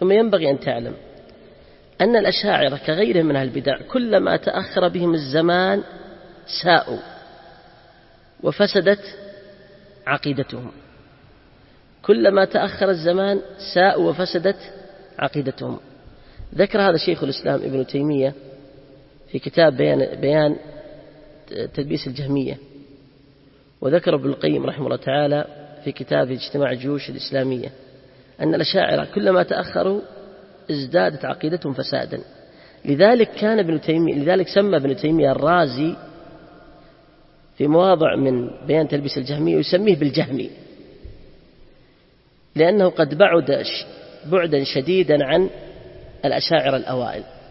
ثم ينبغي أن تعلم أن الأشاعرة كغيرهم من البدع كلما تأخر بهم الزمان ساءوا وفسدت عقيدتهم، كلما تأخر الزمان ساءوا وفسدت عقيدتهم. ذكر هذا شيخ الإسلام ابن تيمية في كتاب بيان تلبيس الجهمية، وذكر ابن القيم رحمه الله تعالى في كتاب اجتماع الجيوش الإسلامية أن الأشاعرة كلما تأخروا ازدادت عقيدتهم فسادا. لذلك سمى ابن تيمية الرازي في مواضع من بيان تلبيس الجهمية يسميه بالجهمي، لأنه قد بعدا شديدا عن الأشاعرة الأوائل.